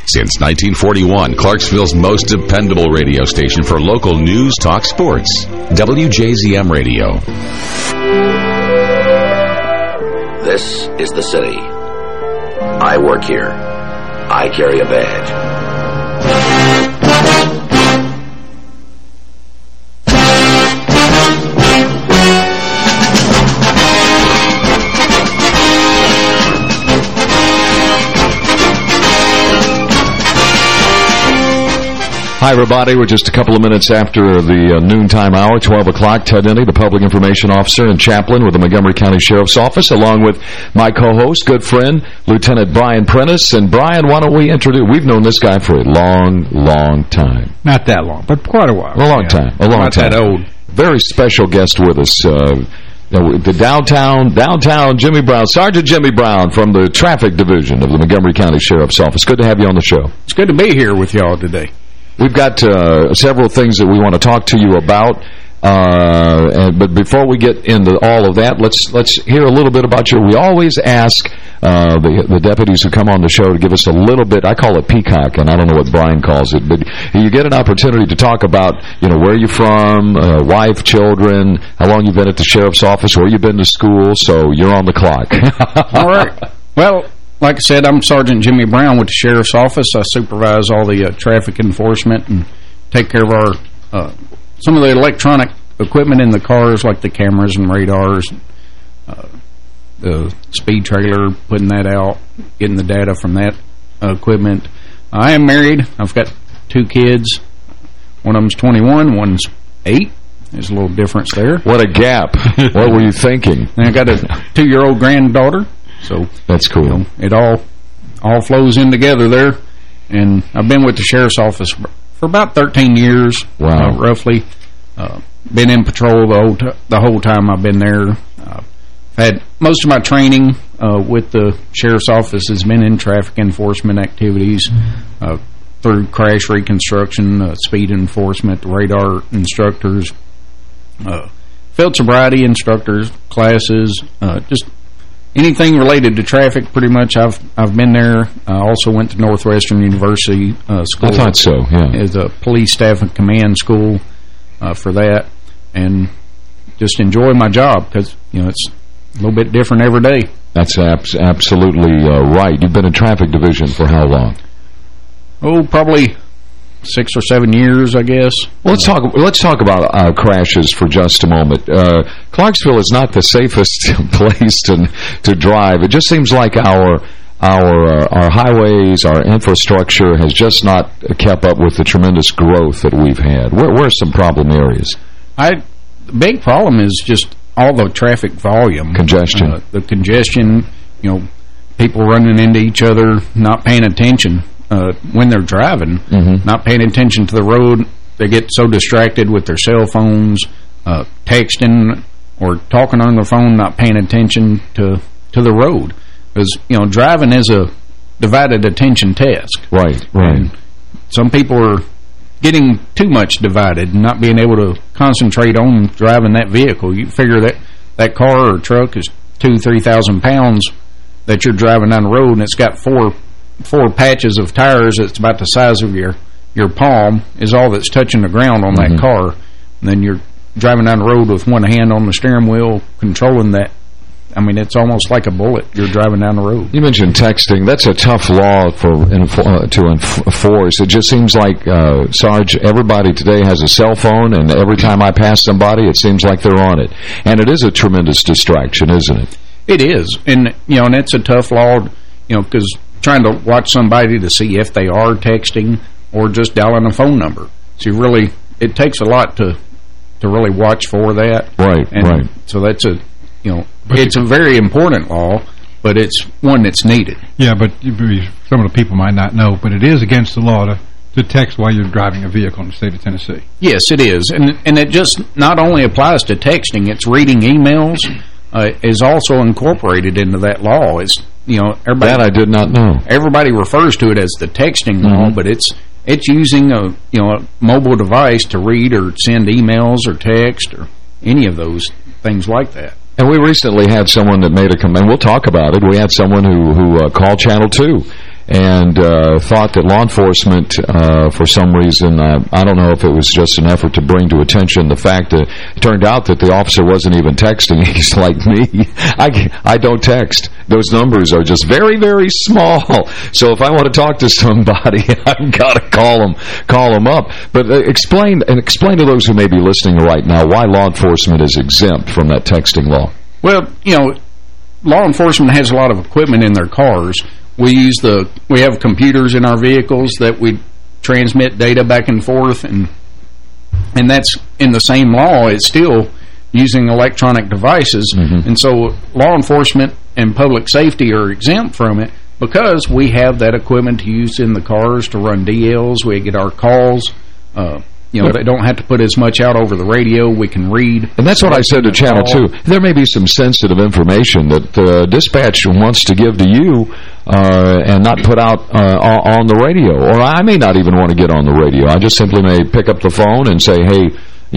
Since 1941, Clarksville's most dependable radio station for local news, talk, sports. WJZM Radio. This is the city. I work here. I carry a badge. Hi, everybody. We're just a couple of minutes after the noontime hour, 12 o'clock. Ted Denny, the Public Information Officer and Chaplain with the Montgomery County Sheriff's Office, along with my co-host, good friend, Lieutenant Brian Prentice. And, Brian, why don't we introduce... We've known this guy for a long, long time. Not that long, but quite a while. A long time. A long time. Not that old. Very special guest with us. The downtown Jimmy Brown, Sergeant Jimmy Brown from the Traffic Division of the Montgomery County Sheriff's Office. Good to have you on the show. It's good to be here with y'all today. We've got several things that we want to talk to you about, but before we get into all of that, let's hear a little bit about you. We always ask the deputies who come on the show to give us a little bit. I call it peacock, and I don't know what Brian calls it, but you get an opportunity to talk about, where you're from, wife, children, how long you've been at the sheriff's office, where you've been to school. So you're on the clock. All right. Well, like I said, I'm Sergeant Jimmy Brown with the Sheriff's Office. I supervise all the traffic enforcement and take care of our some of the electronic equipment in the cars, like the cameras and radars, the speed trailer, putting that out, getting the data from that equipment. I am married. I've got 2 kids. One of them's 21, one's 8. There's a little difference there. What a gap. What were you thinking? And I got a 2-year-old granddaughter. So that's cool. It all flows in together there. And I've been with the Sheriff's Office for about 13 years, wow. Roughly. Been in patrol the whole time I've been there. Had most of my training with the Sheriff's Office has been in traffic enforcement activities, through crash reconstruction, speed enforcement, radar instructors, field sobriety instructors, classes, just anything related to traffic, pretty much. I've been there. I also went to Northwestern University School. I thought so, yeah. As a police staff and command school for that, and just enjoy my job because it's a little bit different every day. That's absolutely right. You've been in Traffic Division for how long? Oh, probably 6 or 7 years, I guess. Well, let's talk about crashes for just a moment. Clarksville is not the safest place to drive. It just seems like our highways, our infrastructure has just not kept up with the tremendous growth that we've had. Where are some problem areas? The big problem is just all the traffic volume. Congestion. The congestion, people running into each other, not paying attention. When they're driving, not paying attention to the road. They get so distracted with their cell phones, texting or talking on their phone, not paying attention to the road. Because, driving is a divided attention task. Right. And some people are getting too much divided and not being able to concentrate on driving that vehicle. You figure that car or truck is 2,000-3,000 pounds that you're driving down the road, and it's got four patches of tires that's about the size of your palm is all that's touching the ground on that car. And then you're driving down the road with one hand on the steering wheel controlling that. I mean, it's almost like a bullet. You're driving down the road. You mentioned texting. That's a tough law to enforce. It just seems like, Sarge, everybody today has a cell phone, and every time I pass somebody, it seems like they're on it. And it is a tremendous distraction, isn't it? It is. And, and it's a tough law, because trying to watch somebody to see if they are texting or just dialing a phone number. So it takes a lot to really watch for that. Right, right. So that's it's a very important law, but it's one that's needed. Yeah, but some of the people might not know, but it is against the law to text while you're driving a vehicle in the state of Tennessee. Yes, it is. And it just not only applies to texting, it's reading emails is also incorporated into that law. It's everybody, that I did not know. Everybody refers to it as the texting law, but it's using a mobile device to read or send emails or text or any of those things like that. And we recently had someone that made a comment. We'll talk about it. We had someone who called Channel 2 and thought that law enforcement, for some reason, I don't know if it was just an effort to bring to attention the fact that it turned out that the officer wasn't even texting. He's like me. I don't text. Those numbers are just very, very small. So if I want to talk to somebody, I've got to call them up. But explain to those who may be listening right now why law enforcement is exempt from that texting law. Well, law enforcement has a lot of equipment in their cars. We have computers in our vehicles that we transmit data back and forth, and that's in the same law. It's still using electronic devices, and so law enforcement and public safety are exempt from it because we have that equipment to use in the cars to run DLs. We get our calls. They don't have to put as much out over the radio. We can read. And that's what I said to Channel 2. There may be some sensitive information that dispatch wants to give to you and not put out on the radio. Or I may not even want to get on the radio. I just simply may pick up the phone and say, hey,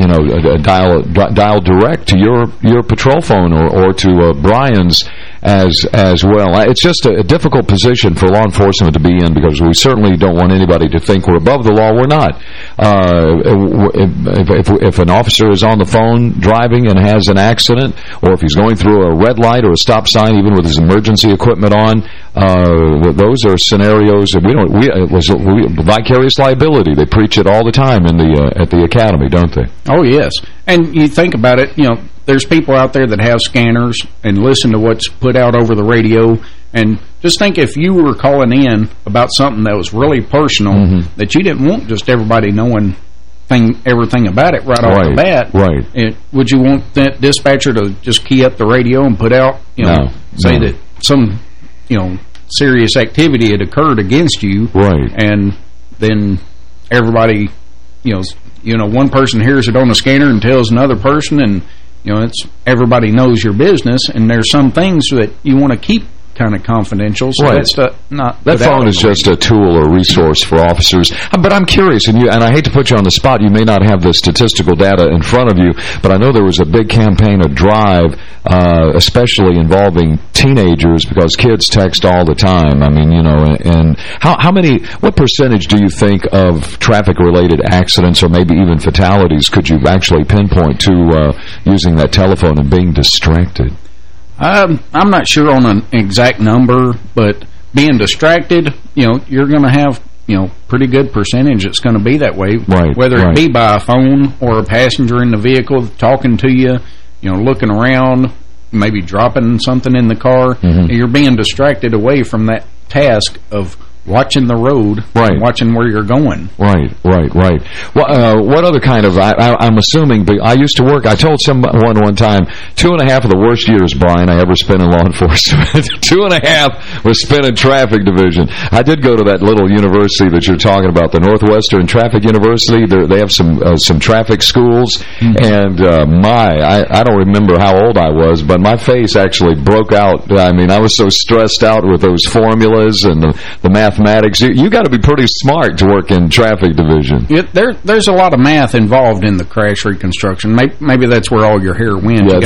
dial direct to your patrol phone or to Brian's as well. It's just a difficult position for law enforcement to be in because we certainly don't want anybody to think we're above the law. We're not. If an officer is on the phone driving and has an accident, or if he's going through a red light or a stop sign, even with his emergency equipment on, those are scenarios that vicarious liability. They preach it all the time at the academy, don't they? Oh yes, and you think about it. There's people out there that have scanners and listen to what's put out over the radio. And just think if you were calling in about something that was really personal, that you didn't want just everybody knowing everything about it right off the bat. Right. Would you want that dispatcher to just key up the radio and put out, that some, serious activity had occurred against you? Right. And then everybody, one person hears it on the scanner and tells another person, and everybody knows your business, and there's some things that you want to keep kind of confidential. So that's not that phone is just a tool or resource for officers. But I'm curious, and I hate to put you on the spot. You may not have the statistical data in front of you, but I know there was a big campaign, a drive, especially involving teenagers, because kids text all the time. I mean, and what percentage do you think of traffic-related accidents or maybe even fatalities could you actually pinpoint to using that telephone and being distracted? I'm not sure on an exact number, but being distracted, you're going to have, pretty good percentage it's going to be that way. Right. Whether it be by a phone or a passenger in the vehicle talking to you, looking around, maybe dropping something in the car. You're being distracted away from that task of watching the road, and watching where you're going. Right. Well, what other kind of, I'm assuming, I used to work, I told someone one time, 2.5 of the worst years, Brian, I ever spent in law enforcement. 2.5 was spent in traffic division. I did go to that little university that you're talking about, the Northwestern Traffic University. They have some traffic schools, and I don't remember how old I was, but my face actually broke out. I mean, I was so stressed out with those formulas and the mathematics. You got to be pretty smart to work in traffic division. There's a lot of math involved in the crash reconstruction. Maybe that's where all your hair went. Yeah,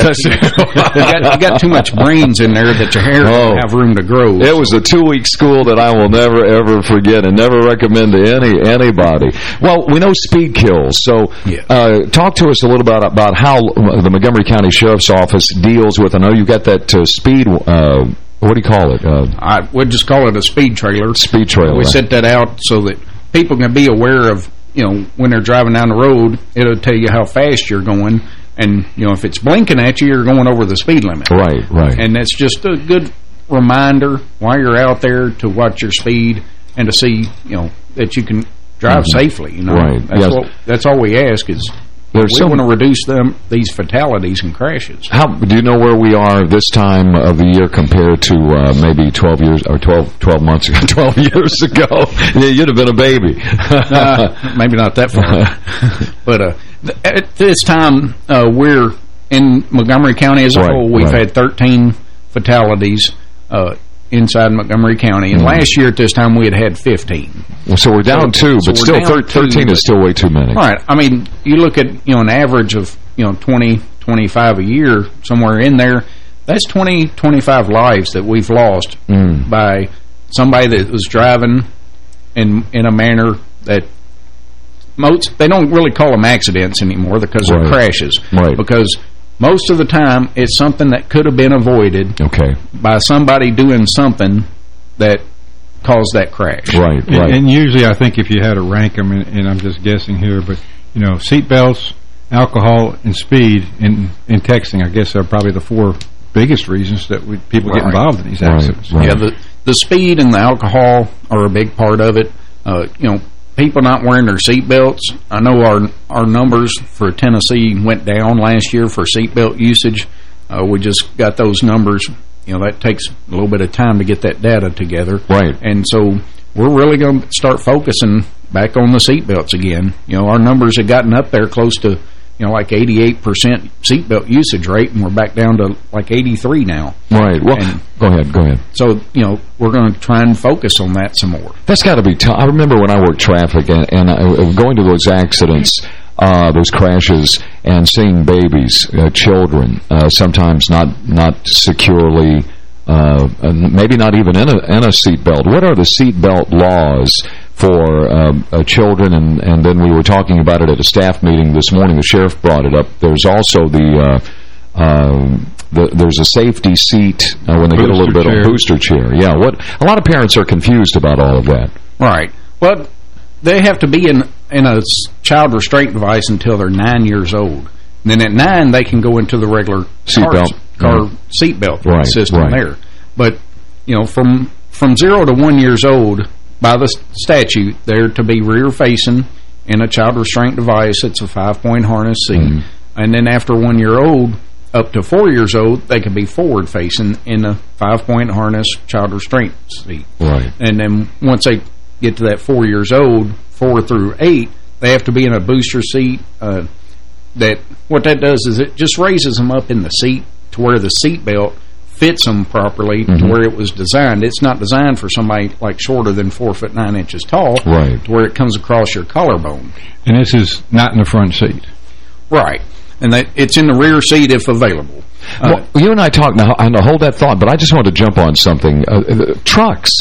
you got too much brains in there that your hair doesn't have room to grow. It was a 2-week school that I will never, ever forget and never recommend to anybody. Well, we know speed kills. So talk to us a little about how the Montgomery County Sheriff's Office deals with, I know you got that speed... what do you call it? I would just call it a speed trailer. Speed trailer. We set that out so that people can be aware of, when they're driving down the road, it'll tell you how fast you're going. And, if it's blinking at you, you're going over the speed limit. Right. And that's just a good reminder while you're out there to watch your speed and to see, that you can drive safely. Right. That's all we ask is... We want to reduce these fatalities and crashes. Do you know where we are this time of the year compared to maybe 12 years or 12 months ago, 12 years ago? You'd have been a baby. Maybe not that far. But at this time, we're in Montgomery County as a whole. We've had 13 fatalities inside Montgomery County. And last year at this time, we had 15. Well, so we're down 2, but still 13 is still way too many. Right. I mean, you look at, an average of, 20, 25 a year, somewhere in there. That's 20, 25 lives that we've lost by somebody that was driving in a manner that they don't really call them accidents anymore because they're crashes. Right. Because most of the time, it's something that could have been avoided by somebody doing something that caused that crash. Right. And usually, I think if you had to rank them, and I'm just guessing here, but, seat belts, alcohol, and speed in texting, I guess are probably the 4 biggest reasons that people get involved in these accidents. Right. Yeah, the speed and the alcohol are a big part of it. People not wearing their seat belts. I know our numbers for Tennessee went down last year for seat belt usage. We just got those numbers. That takes a little bit of time to get that data together. Right. And so we're really going to start focusing back on the seat belts again. Our numbers have gotten up there close to, like 88% seatbelt usage rate, and we're back down to like 83 now. Right. Well, go ahead. So, we're going to try and focus on that some more. That's got to be tough. I remember when I worked traffic and going to those accidents, those crashes, and seeing babies, children, sometimes not securely, maybe not even in a seatbelt. What are the seatbelt laws for children? And then we were talking about it at a staff meeting this morning. The sheriff brought it up. There's also there's a safety seat when they get a little bit of booster chair. Yeah, a lot of parents are confused about all of that. Right. Well, they have to be in a child restraint device until they're 9 years old. And then at 9, they can go into the regular car seatbelt system there. But from 0 to 1 years old, by the statute, they're to be rear facing in a child restraint device. It's a 5-point harness seat. And then after 1 year old, up to 4 years old, they can be forward facing in a 5-point harness child restraint seat. Right. And then once they get to that 4 years old, 4 through 8, they have to be in a booster seat. What that does is it just raises them up in the seat to where the seat belt fits them properly to where it was designed. It's not designed for somebody like shorter than 4 foot 9 inches tall, to where it comes across your collarbone. And this is not in the front seat. Right. And it's in the rear seat if available. Well, you and I talked, now hold that thought, but I just want to jump on something. Trucks.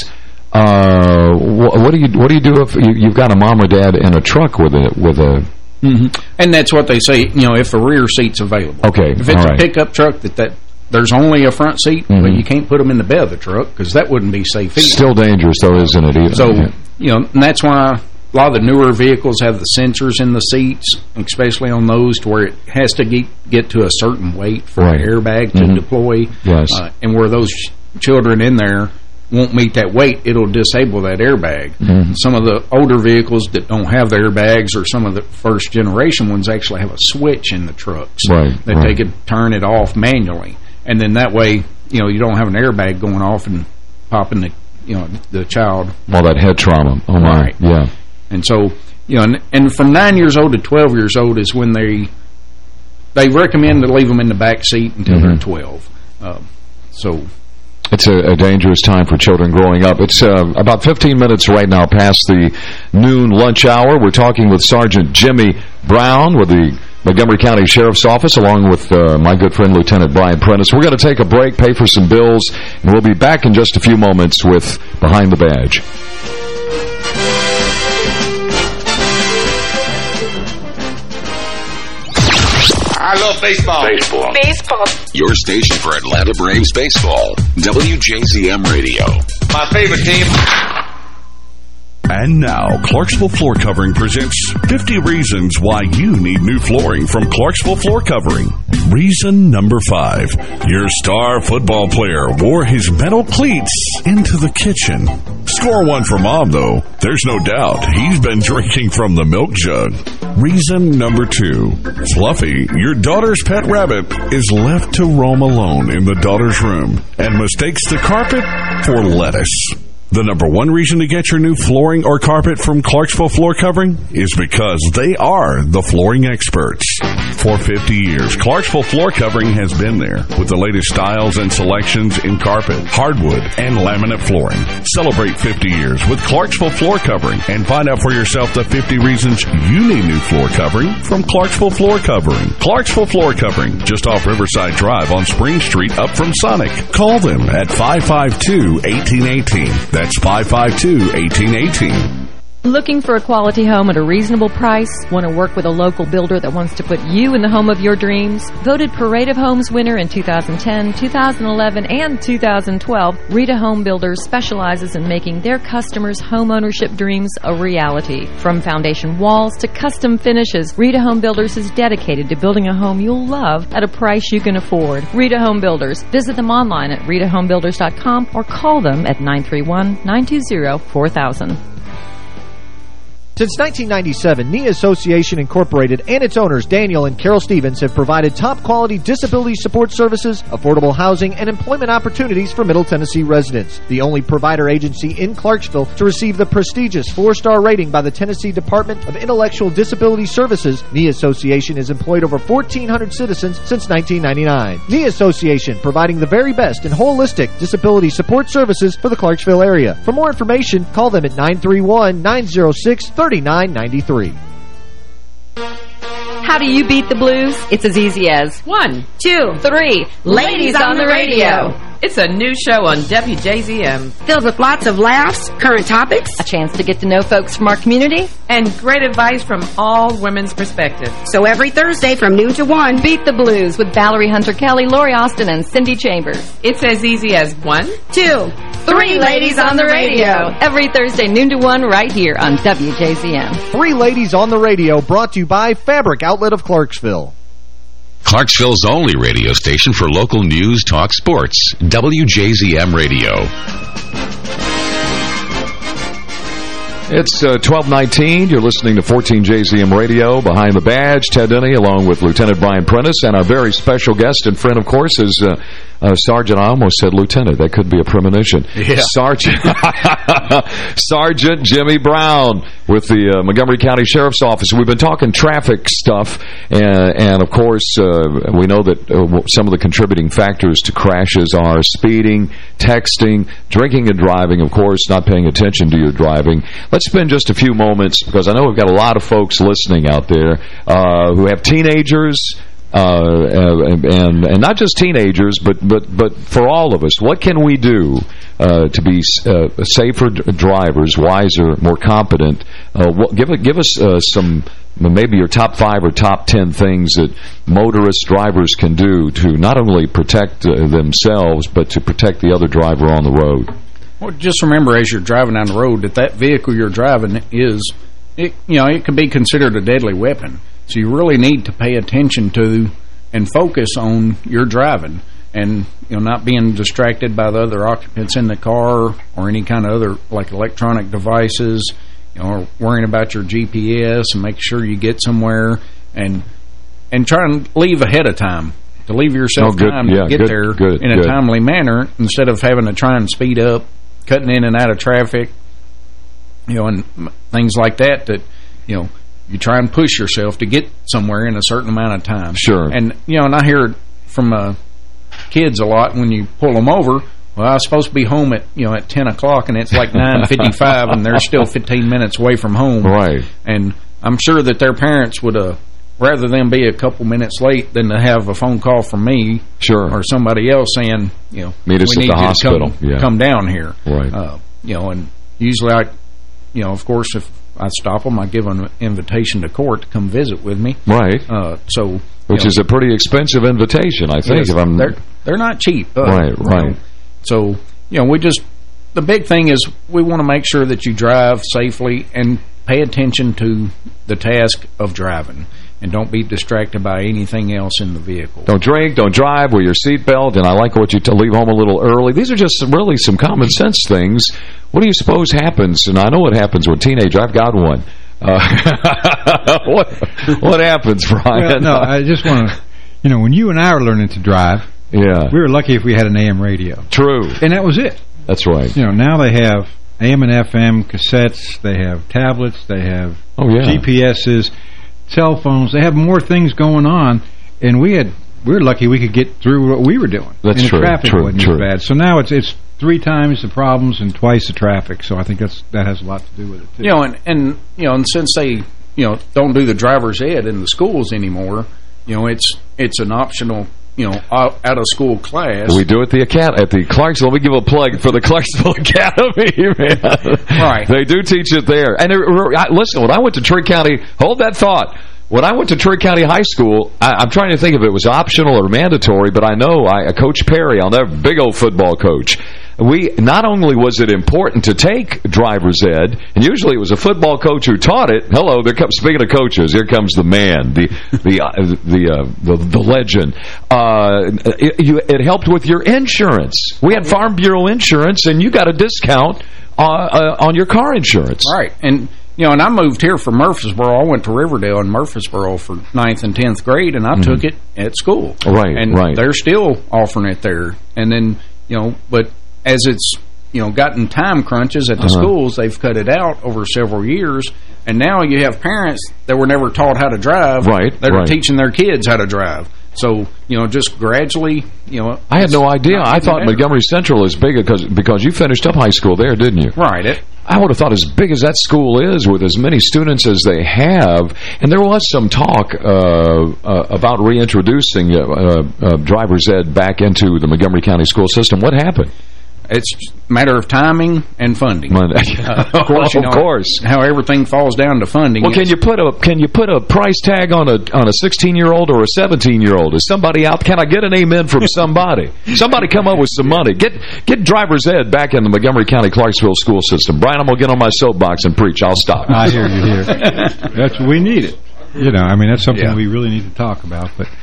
What do you do if you've got a mom or dad in a truck with a And that's what they say, if the rear seat's available. Okay. If it's a pickup truck that there's only a front seat, but you can't put them in the bed of the truck because that wouldn't be safe either. Still dangerous though, isn't it? Even? So, and that's why a lot of the newer vehicles have the sensors in the seats, especially on those to where it has to get to a certain weight for an airbag to deploy. Yes. And where those children in there won't meet that weight, it'll disable that airbag. Some of the older vehicles that don't have the airbags, or some of the first generation ones, actually have a switch in the trucks that they could turn it off manually. And then that way, you don't have an airbag going off and popping the child. All that head trauma. Oh my. Right. Yeah. And so, and from 9 years old to 12 years old is when they recommend to leave them in the back seat until they're 12. So it's a dangerous time for children growing up. It's about 15 minutes right now past the noon lunch hour. We're talking with Sergeant Jimmy Brown with the Montgomery County Sheriff's Office, along with my good friend Lieutenant Brian Prentice. We're going to take a break, pay for some bills, and we'll be back in just a few moments with Behind the Badge. I love baseball. Baseball. Your station for Atlanta Braves baseball. WJZM Radio. My favorite team. And now, Clarksville Floor Covering presents 50 Reasons Why You Need New Flooring from Clarksville Floor Covering. Reason number 5. Your star football player wore his metal cleats into the kitchen. Score one for Mom, though. There's no doubt he's been drinking from the milk jug. Reason number 2. Fluffy, your daughter's pet rabbit, is left to roam alone in the daughter's room and mistakes the carpet for lettuce. The number 1 reason to get your new flooring or carpet from Clarksville Floor Covering is because they are the flooring experts. For 50 years, Clarksville Floor Covering has been there with the latest styles and selections in carpet, hardwood, and laminate flooring. Celebrate 50 years with Clarksville Floor Covering and find out for yourself the 50 reasons you need new floor covering from Clarksville Floor Covering. Clarksville Floor Covering, just off Riverside Drive on Spring Street up from Sonic. Call them at 552-1818. That's 552-1818. Looking for a quality home at a reasonable price? Want to work with a local builder that wants to put you in the home of your dreams? Voted Parade of Homes winner in 2010, 2011, and 2012, Rita Home Builders specializes in making their customers' home ownership dreams a reality. From foundation walls to custom finishes, Rita Home Builders is dedicated to building a home you'll love at a price you can afford. Rita Home Builders. Visit them online at ritahomebuilders.com or call them at 931-920-4000. Since 1997, NIA Association Incorporated and its owners, Daniel and Carol Stevens, have provided top-quality disability support services, affordable housing, and employment opportunities for Middle Tennessee residents. The only provider agency in Clarksville to receive the prestigious 4-star rating by the Tennessee Department of Intellectual Disability Services, NIA Association has employed over 1,400 citizens since 1999. NIA Association, providing the very best in holistic disability support services for the Clarksville area. For more information, call them at 931-906-3993. How do you beat the blues? It's as easy as 1, 2, 3. Ladies on the radio. It's a new show on WJZM. Filled with lots of laughs, current topics, a chance to get to know folks from our community, and great advice from all women's perspectives. So every Thursday from noon to 1, Beat the Blues with Valerie Hunter-Kelly, Lori Austin, and Cindy Chambers. It's as easy as 1, 2, 3 ladies on the radio. Every Thursday, noon to 1, right here on WJZM. 3 Ladies on the Radio, brought to you by Fabric Outlet of Clarksville. Clarksville's only radio station for local news, talk, sports. WJZM Radio. It's 12:19. You're listening to 14JZM Radio. Behind the Badge, Ted Denny, along with Lieutenant Brian Prentice, and our very special guest and friend, of course, is Sergeant. I almost said Lieutenant. That could be a premonition. Yeah. Sergeant Jimmy Brown with the Montgomery County Sheriff's Office. We've been talking traffic stuff, and of course, we know that some of the contributing factors to crashes are speeding, texting, drinking and driving, of course, not paying attention to your driving. Let's spend just a few moments, because I know we've got a lot of folks listening out there who have teenagers, and not just teenagers, but for all of us. What can we do to be safer drivers, wiser, more competent? Give us some, maybe your top 5 or top 10 things that motorists, drivers can do to not only protect themselves, but to protect the other driver on the road. Well, just remember as you're driving down the road that vehicle you're driving it could be considered a deadly weapon. So you really need to pay attention to and focus on your driving, and not being distracted by the other occupants in the car or any kind of other like electronic devices, or worrying about your GPS and make sure you get somewhere, and try and leave ahead of time. To leave yourself time to get there in a timely manner, instead of having to try and speed up, cutting in and out of traffic, and things like that, you try and push yourself to get somewhere in a certain amount of time. Sure. And, and I hear it from kids a lot when you pull them over. Well, I was supposed to be home at 10 o'clock, and it's like 9:55, and they're still 15 minutes away from home. Right. And I'm sure that their parents would rather them be a couple minutes late than to have a phone call from me, sure, or somebody else saying, meet us at the hospital. Come down here. Right. And usually of course, if I stop them, I give them an invitation to court to come visit with me. Right. Which is a pretty expensive invitation, I think. Yes, they're not cheap. Right. So, the big thing is we want to make sure that you drive safely and pay attention to the task of driving. And don't be distracted by anything else in the vehicle. Don't drink, don't drive, wear your seatbelt, and I like what you leave home a little early. These are just really some common sense things. What do you suppose happens? And I know what happens with teenagers. I've got one. What happens, Brian? Well, no, I just want to, when you and I were learning to drive, we were lucky if we had an AM radio. True. And that was it. That's right. Now they have AM and FM cassettes, they have tablets, they have GPSs. cell phones. They have more things going on, and we were lucky we could get through what we were doing. That's and true. The traffic wasn't True. as bad. So now it's 3 times the problems and twice the traffic. So I think that has a lot to do with it too. You know, and since they don't do the driver's ed in the schools anymore, it's an optional out of school class. We do it at the Clarksville. Let me give a plug for the Clarksville Academy, man. Right. They do teach it there. And listen, when I went to Trigg County, hold that thought. When I went to Trigg County High School, I'm trying to think if it was optional or mandatory, but I know Coach Perry, I'll never, big old football coach, not only was it important to take driver's ed, and usually it was a football coach who taught it. Hello, speaking of coaches, here comes the man, the legend. It helped with your insurance. We had Farm Bureau insurance, and you got a discount on your car insurance. Right, and I moved here from Murfreesboro. I went to Riverdale in Murfreesboro for 9th and 10th grade, and I took it at school. Right, and they're still offering it there. And then, but as it's, gotten time crunches at the schools, they've cut it out over several years. And now you have parents that were never taught how to drive. Right, that are teaching their kids how to drive. So, just gradually, I had no idea. I thought Montgomery Central is big because you finished up high school there, didn't you? Right. I would have thought as big as that school is, with as many students as they have, and there was some talk about reintroducing driver's ed back into the Montgomery County school system. What happened? It's a matter of timing and funding. Of course, how everything falls down to funding. Well, can you put a price tag on a 16-year-old or a 17-year-old? Is somebody out? Can I get an amen from somebody? Somebody come up with some money. Get driver's ed back in the Montgomery County Clarksville school system. Brian, I'm gonna get on my soapbox and preach. I'll stop. I hear you here. We need it. That's something we really need to talk about. But